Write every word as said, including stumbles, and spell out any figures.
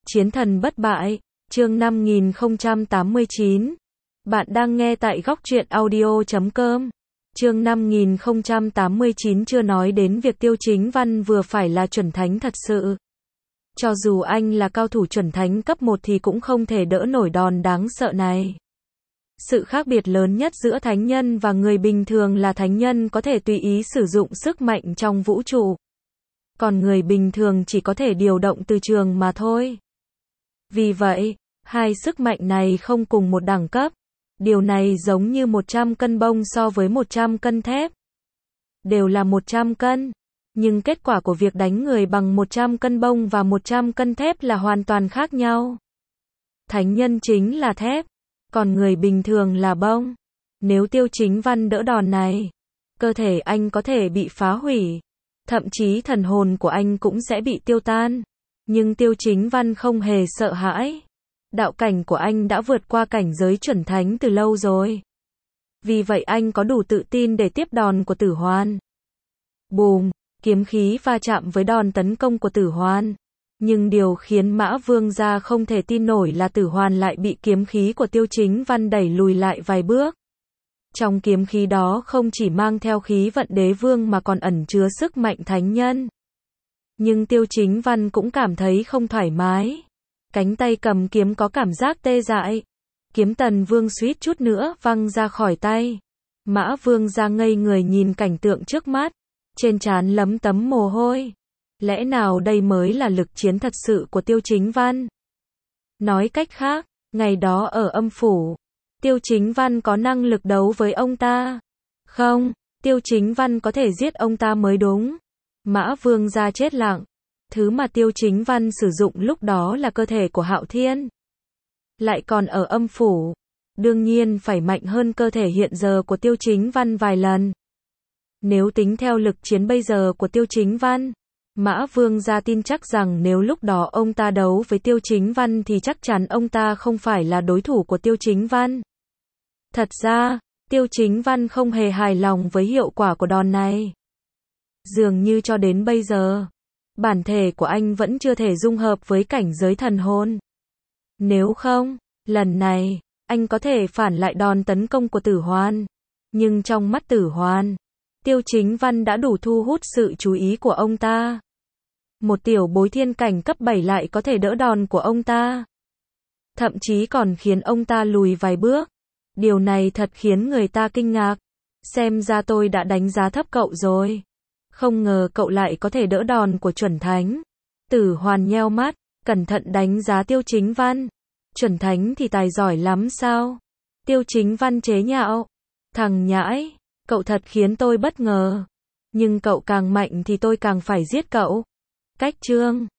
Chiến thần bất bại, chương năm nghìn không trăm tám mươi chín. Bạn đang nghe tại góc truyện audio chấm com. Chương năm nghìn không trăm tám mươi chín chưa nói đến việc Tiêu Chính Văn vừa phải là chuẩn thánh thật sự. Cho dù anh là cao thủ chuẩn thánh cấp một thì cũng không thể đỡ nổi đòn đáng sợ này. Sự khác biệt lớn nhất giữa thánh nhân và người bình thường là thánh nhân có thể tùy ý sử dụng sức mạnh trong vũ trụ. Còn người bình thường chỉ có thể điều động từ trường mà thôi. Vì vậy, hai sức mạnh này không cùng một đẳng cấp. Điều này giống như một trăm cân bông so với một trăm cân thép. Đều là một trăm cân. Nhưng kết quả của việc đánh người bằng một trăm cân bông và một trăm cân thép là hoàn toàn khác nhau. Thánh nhân chính là thép, còn người bình thường là bông. Nếu Tiêu Chính Văn đỡ đòn này, cơ thể anh có thể bị phá hủy. Thậm chí thần hồn của anh cũng sẽ bị tiêu tan. Nhưng Tiêu Chính Văn không hề sợ hãi. Đạo cảnh của anh đã vượt qua cảnh giới chuẩn thánh từ lâu rồi. Vì vậy anh có đủ tự tin để tiếp đòn của Tử Hoan. Bùm, kiếm khí va chạm với đòn tấn công của Tử Hoan. Nhưng điều khiến Mã Vương gia không thể tin nổi là Tử Hoan lại bị kiếm khí của Tiêu Chính Văn đẩy lùi lại vài bước. Trong kiếm khí đó không chỉ mang theo khí vận đế vương mà còn ẩn chứa sức mạnh thánh nhân. Nhưng Tiêu Chính Văn cũng cảm thấy không thoải mái. Cánh tay cầm kiếm có cảm giác tê dại. Kiếm Tần Vương suýt chút nữa văng ra khỏi tay. Mã Vương ra ngây người nhìn cảnh tượng trước mắt. Trên trán lấm tấm mồ hôi. Lẽ nào đây mới là lực chiến thật sự của Tiêu Chính Văn? Nói cách khác, ngày đó ở âm phủ, Tiêu Chính Văn có năng lực đấu với ông ta? Không, Tiêu Chính Văn có thể giết ông ta mới đúng. Mã Vương gia chết lặng. Thứ mà Tiêu Chính Văn sử dụng lúc đó là cơ thể của Hạo Thiên. Lại còn ở âm phủ. Đương nhiên phải mạnh hơn cơ thể hiện giờ của Tiêu Chính Văn vài lần. Nếu tính theo lực chiến bây giờ của Tiêu Chính Văn, Mã Vương gia tin chắc rằng nếu lúc đó ông ta đấu với Tiêu Chính Văn thì chắc chắn ông ta không phải là đối thủ của Tiêu Chính Văn. Thật ra, Tiêu Chính Văn không hề hài lòng với hiệu quả của đòn này. Dường như cho đến bây giờ, bản thể của anh vẫn chưa thể dung hợp với cảnh giới thần hồn. Nếu không, lần này, anh có thể phản lại đòn tấn công của Tử Hoan. Nhưng trong mắt Tử Hoan, Tiêu Chính Văn đã đủ thu hút sự chú ý của ông ta. Một tiểu bối thiên cảnh cấp bảy lại có thể đỡ đòn của ông ta. Thậm chí còn khiến ông ta lùi vài bước. Điều này thật khiến người ta kinh ngạc. Xem ra tôi đã đánh giá thấp cậu rồi. Không ngờ cậu lại có thể đỡ đòn của chuẩn thánh. Tử Hoan nheo mắt, cẩn thận đánh giá Tiêu Chính Văn. Chuẩn thánh thì tài giỏi lắm sao? Tiêu Chính Văn chế nhạo. Thằng nhãi, cậu thật khiến tôi bất ngờ. Nhưng cậu càng mạnh thì tôi càng phải giết cậu. Cách chương